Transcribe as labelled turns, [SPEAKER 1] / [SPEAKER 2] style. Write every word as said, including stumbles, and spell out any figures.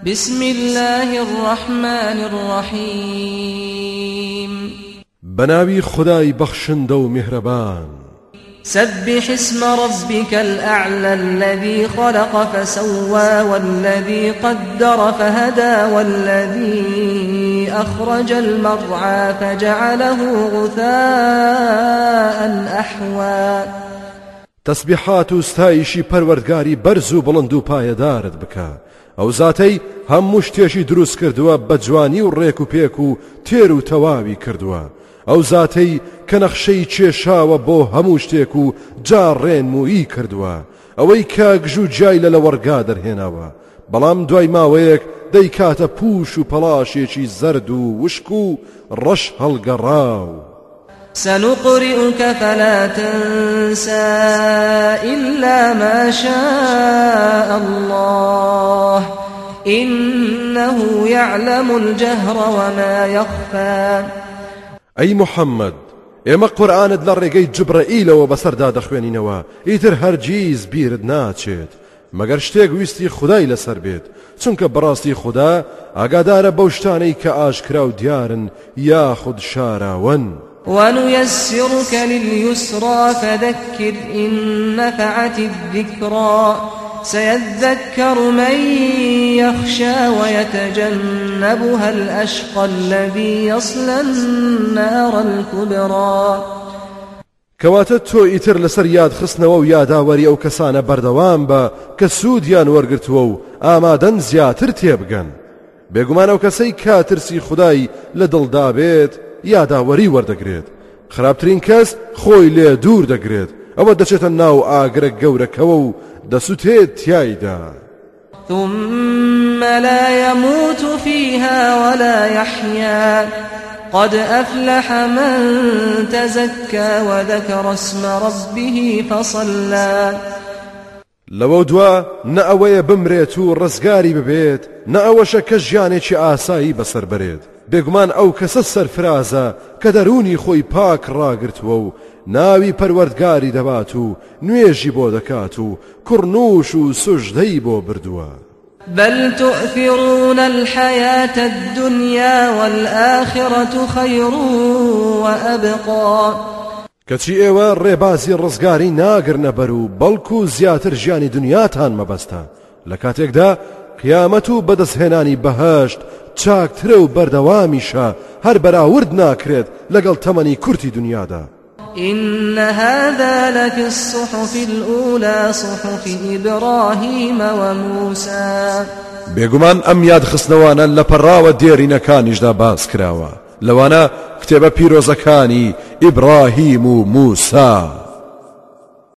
[SPEAKER 1] بسم الله الرحمن الرحيم
[SPEAKER 2] بناوي خداي بخشندو مهربان
[SPEAKER 1] سبح اسم ربك الأعلى الذي خلق فسوى والذي قدر فهدى والذي أخرج المرعى فجعله غثاء أحوى
[SPEAKER 2] تسبيحات استايشي پروردگاري برزو بلندو پایدارت بکا او ذاتي هم مشتيشي دروس کردوا بجواني و ريكو پيكو تيرو تواوي کردوا او ذاتي كنخشي چێشاوە بۆ هەموو شتێک و جاڕێنمویی کردووە ئەوەی کاگژوو جای لە وەرگا دەرهێناوە بەڵام دوای ماوەیەک دەیکاتە پوش و پەڵاشێکی زەرد و وشک و ڕەش هەڵگەڕاو
[SPEAKER 1] سنقرئك فلا تنسى إلا ما شاء الله إنه يعلم الجهر وما يخفى
[SPEAKER 2] أي محمد ئێمە قورئانت لە ڕێگەی جبرائیلەوە بەسەردا دەخوێنینەوە ئیتر هەرگیز بیرت ناچێت مەگەر شتێک ویستی خودای لەسەر بێت چونکە بەڕاستی خوددا ئاگادارە بەو شتانەی کە ئاشکرا و دیارن یاخود شاراون
[SPEAKER 1] ونيسرك لليسرى فذكر إن نفعت الذكرى سيذكر من يخشى ويتجنبها الأشقى الذي يصلى النار الكبرى
[SPEAKER 2] کەواتە تۆ ئیتر لەسەر یاد خستنەوە و یاداوەری ئەو کەسانە بەردەوام بە کە سوودیان وەرگرتووە و ئامادەن زیاتر تێبگەن بێگومان ئەو کەسەی کاترسی خودای لە دڵدا بێت یاداوەری وەردەگرێت خراپترین کەس خۆی لێ دوور دەگرێت ئەوە دەچێتە ناو ئاگرە گەورەکەوە و دەسوتێت تیایدا
[SPEAKER 1] ثم لا يموت فيها ولا يحيا قد أفلح من تزكى وذكر اسم ربه فصلى
[SPEAKER 2] لەوە دوا نە ئەوەیە بمرێت و ڕزگاری ببێت نە ئەوەشە کە ژیانێکی ئاسایی بەسەر بەرێت بێگومان ئەو کەسە سەرفرازە کە دەرونی خۆی پاک ڕاگرتووە و ناوی پەروەردگاری دەبات و نوێژی بۆ دەکات و کوڕنووش و سوژدەی بۆ بردووە
[SPEAKER 1] بل تؤثرون الحياة الدنيا والآخرة خير وأبقى
[SPEAKER 2] کەچی ئێوە ڕێبازی ڕزگاری ناگرنە بەر و بەڵکو زیاتر ژیانی دنیاتان مەبەستە لە کاتێکدا قیامەت و بەدەستهێنانی بەهەشت چاکترە و بەردەوامیشە هەر بەراورد ناکرێت لەگەڵ تەمەنی کورتی دنیادا
[SPEAKER 1] إن هذا لفي الصحف الأولى صحف إبراهيم وموسى
[SPEAKER 2] بێگومان ئەم یاد خستنەوانە لە پەڕاوە دێرینەکانیشدا باس کراوە لەوانە کتێبە پیرۆزەکانی ئیبراهیم و موسا